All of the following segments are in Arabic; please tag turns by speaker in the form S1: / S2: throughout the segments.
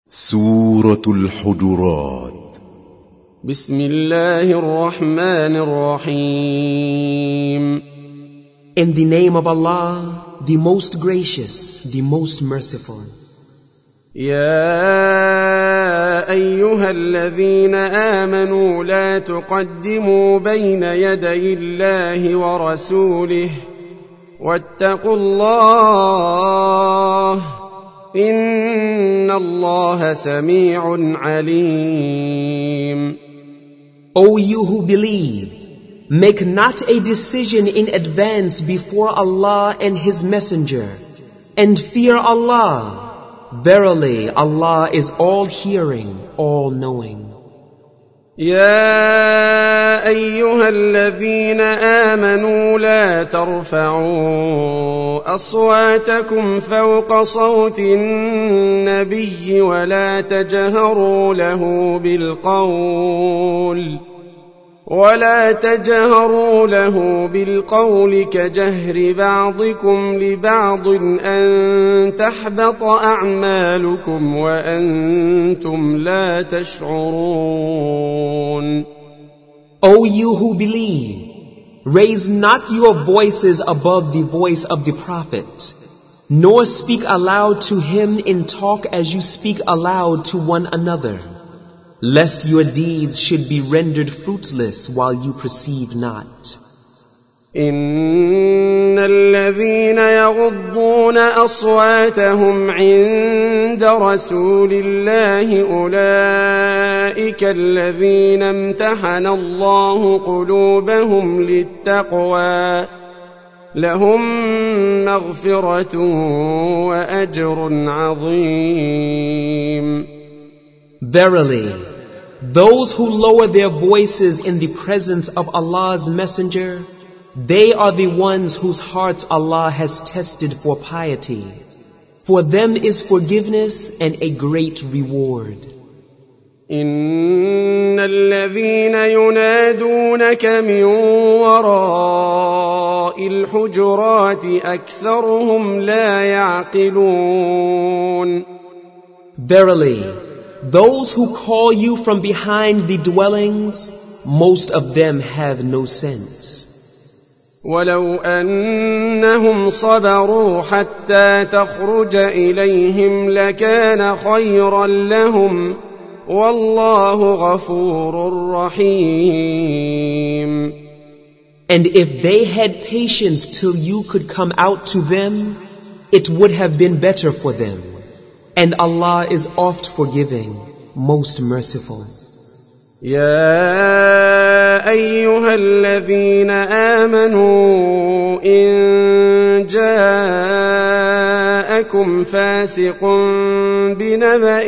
S1: سورة الحجرات.
S2: بسم الله الرحمن الرحيم.
S3: In the name of Allah, the most gracious, the most merciful.
S2: يا أيها الذين آمنوا لا تقدموا بين يدي الله ورسوله واتقوا الله إن الله سميع عليم.
S3: O you who believe, make not a decision in advance before Allah and His Messenger, and fear Allah. Verily, Allah is all-hearing, all-knowing.
S2: يا أيها الذين آمنوا لا ترفعوا أصواتكم فوق صوت النبي ولا تجهروا له بالقول كجهر بعضكم لبعض أن تحبط أعمالكم وأنتم لا تشعرون.
S3: O you who believe, raise not your voices above the voice of the Prophet, nor speak aloud to him in talk as you speak aloud to one another, lest your deeds should be rendered fruitless while you perceive not.
S2: إن الذين يغضون أصواتهم عند رسول الله أولئك الذين امتحن الله قلوبهم للتقوى لهم مغفرة وأجر عظيم.
S3: Verily, those who lower their voices in the presence of Allah's Messenger, they are the ones whose hearts Allah has tested for piety. For them is forgiveness and a great reward.
S2: إن الذين ينادونك من وراء الحجرات أكثرهم لا يعقلون.
S3: Verily, those who call you from behind the dwellings, most of them have no sense.
S2: ولو أنهم صبروا حتى تخرج إليهم لكان خيرا لهم والله غفور رحيم.
S3: And if they had patience till you could come out to them, it would have been better for them. And Allah is oft forgiving, most merciful.
S2: يا أيها الذين آمنوا إن جاءكم فاسق بنبأ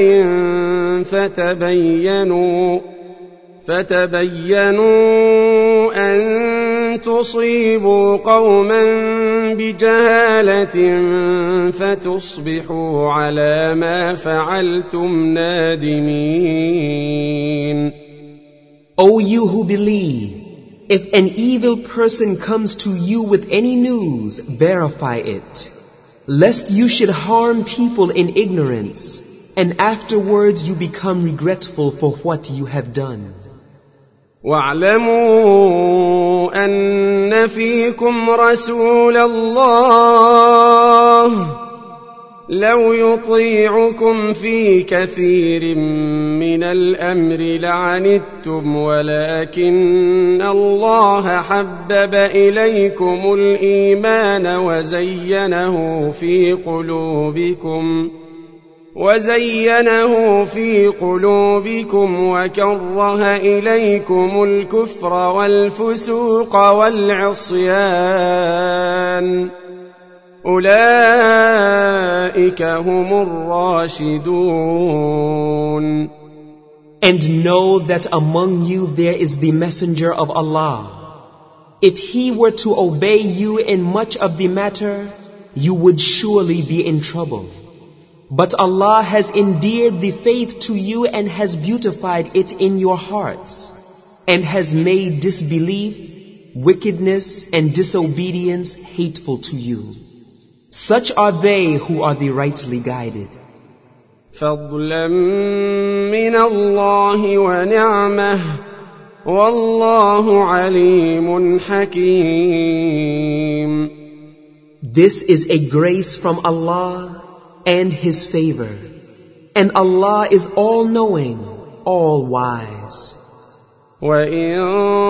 S2: فتبينوا أن تصيبوا قوما بجهالة فتصبحوا على ما فعلتم نادمين.
S3: O you who believe, if an evil person comes to you with any news, verify it, lest you should harm people in ignorance, and afterwards you become regretful for what you have done.
S2: واعلموا أن فيكم رسول الله لو يطيعكم في كثير من الأمر لعنتم ولكن الله حبب إليكم الإيمان وزينه في قلوبكم وكره إليكم الكفر والفسوق والعصيان أولئك هم الراشدون.
S3: And know that among you there is the messenger of Allah. If he were to obey you in much of the matter, you would surely be in trouble. But Allah has endeared the faith to you and has beautified it in your hearts, and has made disbelief, wickedness, and disobedience hateful to you. Such are they who are the rightly guided.
S2: فضلا من الله ونعمة والله عليم حكيم.
S3: This is a grace from Allah and His favor, and Allah is all-knowing, all-wise.
S2: وَإِن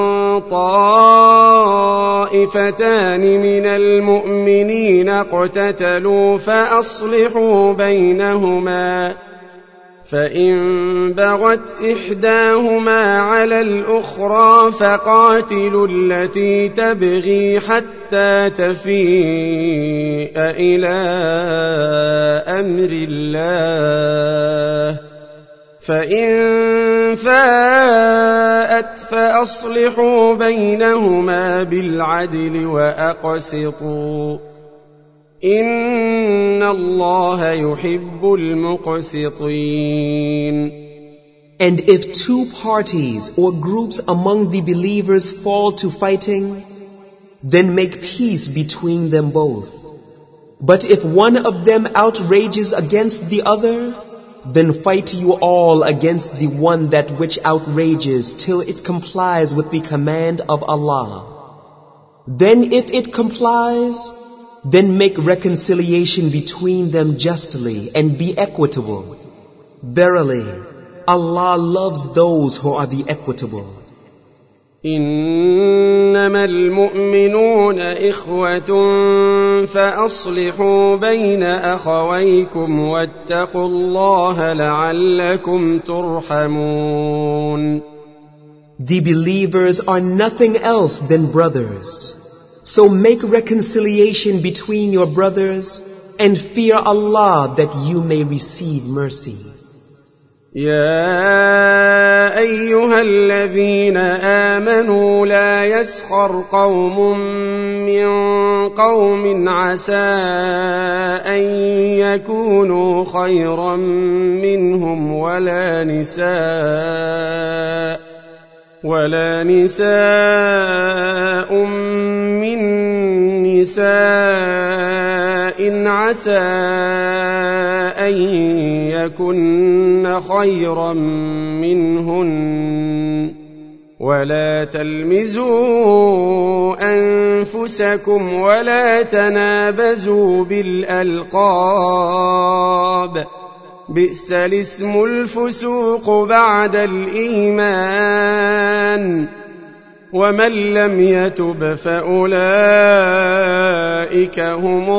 S2: طَائِفَتَانِ مِنَ الْمُؤْمِنِينَ اقْتَتَلُوا فَأَصْلِحُوا بَيْنَهُمَا فَإِن بَغَتْ إِحْدَاهُمَا عَلَى الْأُخْرَى فَقَاتِلُوا الَّتِي تَبْغِي حَتَّى تَفِيءَ إِلَى أَمْرِ اللَّهِ فَإِن فَاءَتْ فَأَصْلِحُوا بَيْنَهُمَا بِالْعَدْلِ وَأَقْسِطُوا إِنَّ اللَّهَ يُحِبُّ الْمُقْسِطِينَ.
S3: And if two parties or groups among the believers fall to fighting, then make peace between them both. But if one of them outrages against the other, then fight you all against the one that which outrages till it complies with the command of Allah. Then if it complies, then make reconciliation between them justly and be equitable. Verily, Allah loves those who are the equitable.
S2: إنما المؤمنون إخوة فأصلحوا بين أخويكم واتقوا الله لعلكم ترحمون.
S3: The believers are nothing else than brothers. So make reconciliation between your brothers and fear Allah that you may receive mercy.
S2: يا أيها الذين آمنوا لا يسخر قوم من قوم عسى أن يكونوا خيرا منهم ولا نساء من نساء عسى أن يكن خيرا منهن ولا تلمزوا أنفسكم ولا تنابزوا بالألقاب بئس الاسم الفسوق بعد الإيمان ومن لم يتب فأولئك هم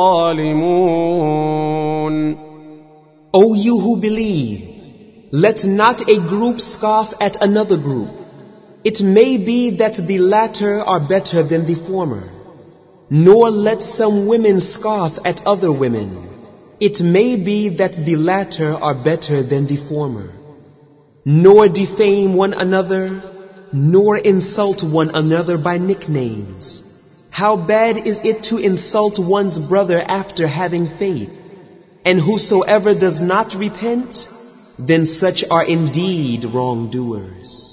S2: الظالمون.
S3: O you who believe, let not a group scoff at another group. It may be that the latter are better than the former. Nor let some women scoff at other women. It may be that the latter are better than the former. Nor defame one another, nor insult one another by nicknames. How bad is it to insult one's brother after having faith? And whosoever does not repent, then such are indeed wrongdoers.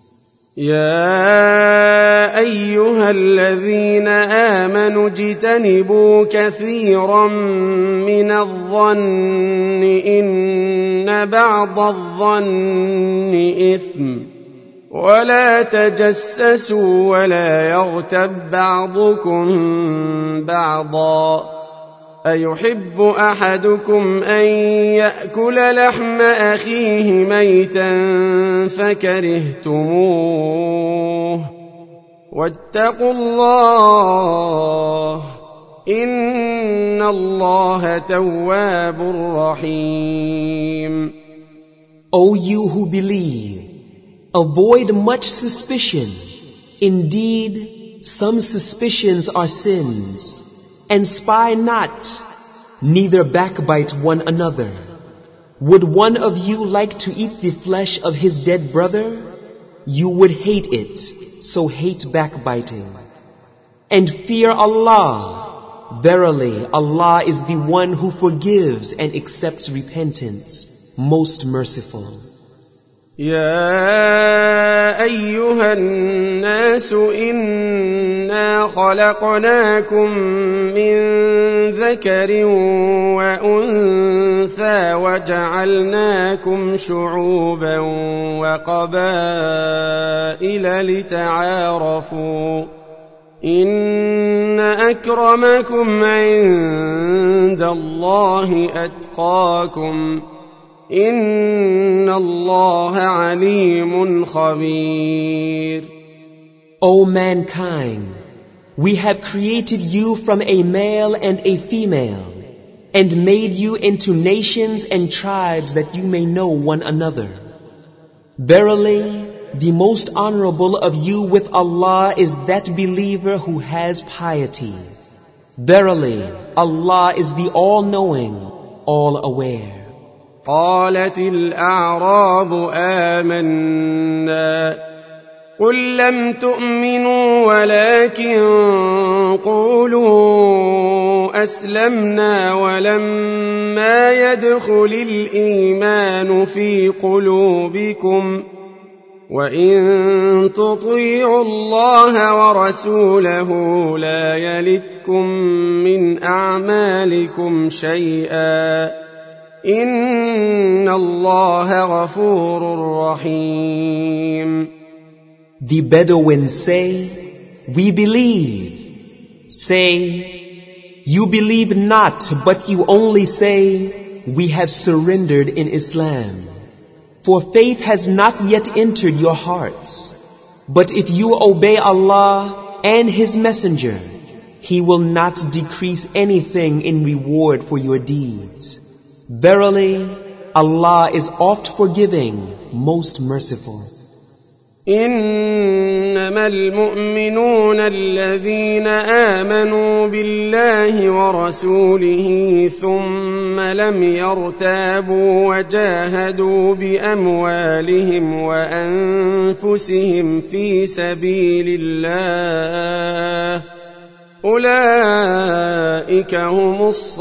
S2: يا أيها الذين آمنوا اجتنبوا كثيرا من الظن إن بعض الظن إثم ولا تجسسوا ولا يغتب بعضكم بعضا أيحب أحدكم أن يأكل لحم أخيه ميتا فكرهتموه واتقوا الله إن الله تواب رحيم.
S3: O you who believe, avoid much suspicion. Indeed, some suspicions are sins. And spy not, neither backbite one another. Would one of you like to eat the flesh of his dead brother? You would hate it, so hate backbiting. And fear Allah. Verily, Allah is the one who forgives and accepts repentance, most merciful.
S2: يا أيها الناس إنا خلقناكم من ذكر وأنثى وجعلناكم شعوبا وقبائل لتعارفوا إن أكرمكم عند الله أتقاكم إن الله عليم خبير.
S3: O mankind, we have created you from a male and a female, and made you into nations and tribes that you may know one another. Verily, the most honorable of you with Allah is that believer who has piety. Verily, Allah is the all-knowing, all-aware.
S2: قالت الأعراب آمنا قل لم تؤمنوا ولكن قولوا أسلمنا ولما يدخل الإيمان في قلوبكم وإن تطيعوا الله ورسوله لا يلتكم من أعمالكم شيئا إن الله غفور رحيم.
S3: The Bedouins say, we believe. Say, you believe not, but you only say, we have surrendered in Islam. For faith has not yet entered your hearts. But if you obey Allah and His Messenger, He will not decrease anything in reward for your deeds. Verily, Allah is oft forgiving, most merciful.
S2: إنما المؤمنون الذين آمنوا بالله ورسوله ثم لم يرتابوا وجاهدوا بأموالهم وأنفسهم في سبيل الله أولئك هم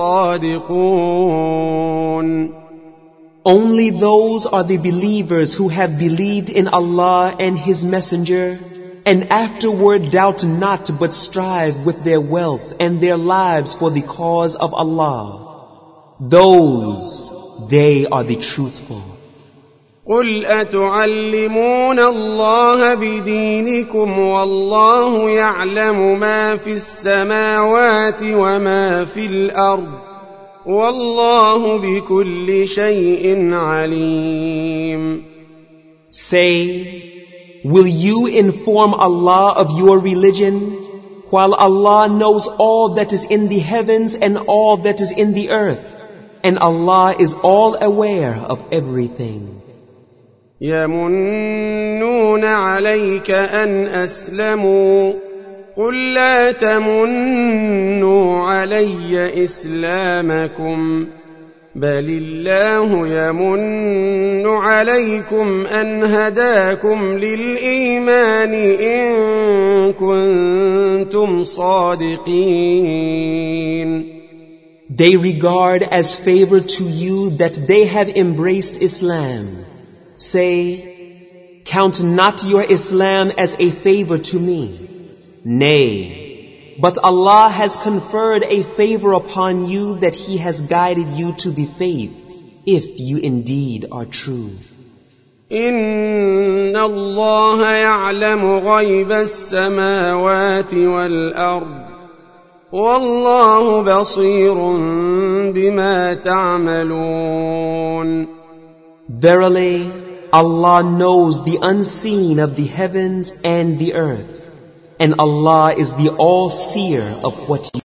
S2: الصادقون.
S3: Only those are the believers who have believed in Allah and His Messenger, and afterward doubt not but strive with their wealth and their lives for the cause of Allah. Those, they are the truthful.
S2: قل أتعلمون الله بدينكم والله يعلم ما في السماوات وما في الأرض والله بكل شيء عليم.
S3: Say, will you inform Allah of your religion, while Allah knows all that is in the heavens and all that is in the earth, and Allah is all aware of everything.
S2: يمنون عليك أن أسلموا قل لا تمنوا علي إسلامكم بل الله يمن عليكم أن هداكم للإيمان إن كنتم صادقين.
S3: They regard as favor to you that they have embraced Islam. Say, count not your Islam as a favor to me. Nay, but Allah has conferred a favor upon you that He has guided you to the faith, if you indeed are true.
S2: إن الله يعلم غيب السماوات والأرض والله بصير بما تعملون.
S3: Verily, Allah knows the unseen of the heavens and the earth, and Allah is the all-seer of what you